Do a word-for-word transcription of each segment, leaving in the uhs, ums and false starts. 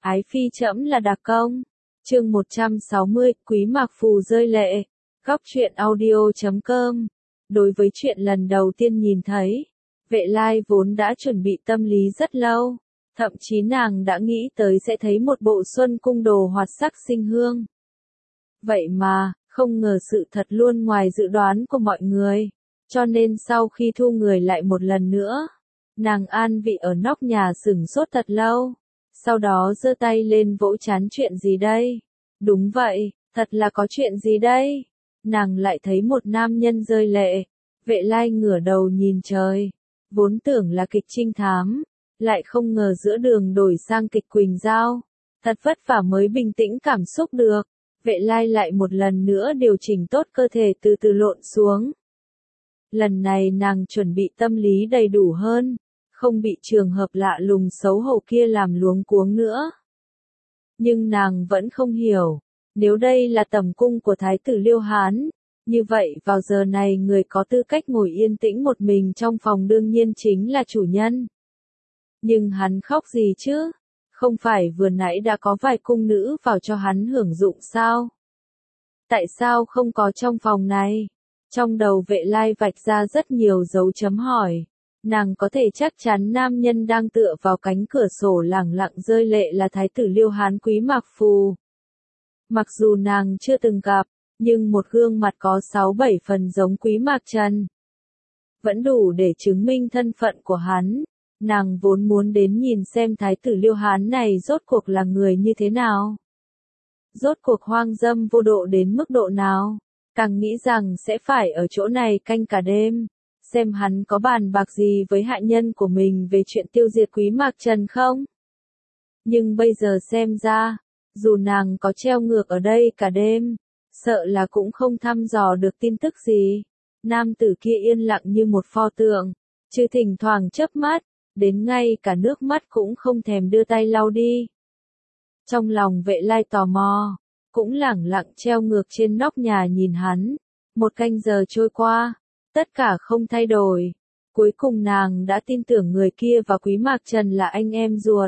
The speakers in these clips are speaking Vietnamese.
Ái phi trẫm là đặc công. Chương một trăm sáu mươi, Quý Mạc Phù rơi lệ. Góc truyện audio chấm com. Đối với chuyện lần đầu tiên nhìn thấy, Vệ Lai vốn đã chuẩn bị tâm lý rất lâu, thậm chí nàng đã nghĩ tới sẽ thấy một bộ xuân cung đồ hoạt sắc sinh hương. Vậy mà, không ngờ sự thật luôn ngoài dự đoán của mọi người, cho nên sau khi thu người lại một lần nữa, nàng an vị ở nóc nhà sửng sốt thật lâu, sau đó giơ tay lên vỗ trán. Chuyện gì đây? Đúng vậy, thật là có chuyện gì đây? Nàng lại thấy một nam nhân rơi lệ. Vệ Lai ngửa đầu nhìn trời, vốn tưởng là kịch trinh thám, lại không ngờ giữa đường đổi sang kịch Quỳnh Giao. Thật vất vả mới bình tĩnh cảm xúc được, Vệ Lai lại một lần nữa điều chỉnh tốt cơ thể từ từ lộn xuống. Lần này nàng chuẩn bị tâm lý đầy đủ hơn, không bị trường hợp lạ lùng xấu hổ kia làm luống cuống nữa. Nhưng nàng vẫn không hiểu, nếu đây là tầm cung của Thái tử Liêu Hán, như vậy vào giờ này người có tư cách ngồi yên tĩnh một mình trong phòng đương nhiên chính là chủ nhân. Nhưng hắn khóc gì chứ? Không phải vừa nãy đã có vài cung nữ vào cho hắn hưởng dụng sao? Tại sao không có trong phòng này? Trong đầu Vệ Lai vạch ra rất nhiều dấu chấm hỏi. Nàng có thể chắc chắn nam nhân đang tựa vào cánh cửa sổ lẳng lặng rơi lệ là Thái tử Liêu Hán Quý Mạc Phù. Mặc dù nàng chưa từng gặp, nhưng một gương mặt có sáu bảy phần giống Quý Mạc Trần vẫn đủ để chứng minh thân phận của hắn. Nàng vốn muốn đến nhìn xem Thái tử Liêu Hán này rốt cuộc là người như thế nào. Rốt cuộc hoang dâm vô độ đến mức độ nào. Càng nghĩ rằng sẽ phải ở chỗ này canh cả đêm, xem hắn có bàn bạc gì với hạ nhân của mình về chuyện tiêu diệt Quý Mạc Trần không. Nhưng bây giờ xem ra, dù nàng có treo ngược ở đây cả đêm, sợ là cũng không thăm dò được tin tức gì. Nam tử kia yên lặng như một pho tượng, chứ thỉnh thoảng chớp mắt, đến ngay cả nước mắt cũng không thèm đưa tay lau đi. Trong lòng Vệ Lai tò mò, cũng lẳng lặng treo ngược trên nóc nhà nhìn hắn. Một canh giờ trôi qua, tất cả không thay đổi. Cuối cùng nàng đã tin tưởng người kia và Quý Mạc Trần là anh em ruột.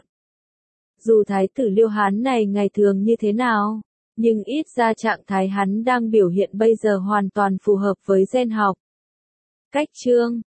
Dù Thái tử Liêu Hán này ngày thường như thế nào, nhưng ít ra trạng thái hắn đang biểu hiện bây giờ hoàn toàn phù hợp với gen học. Cách chương